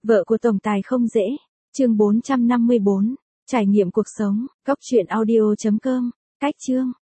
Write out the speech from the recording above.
Vợ của tổng tài không dễ. Chương 454. Trải nghiệm cuộc sống. Cốc truyện audio.com. Cách chương.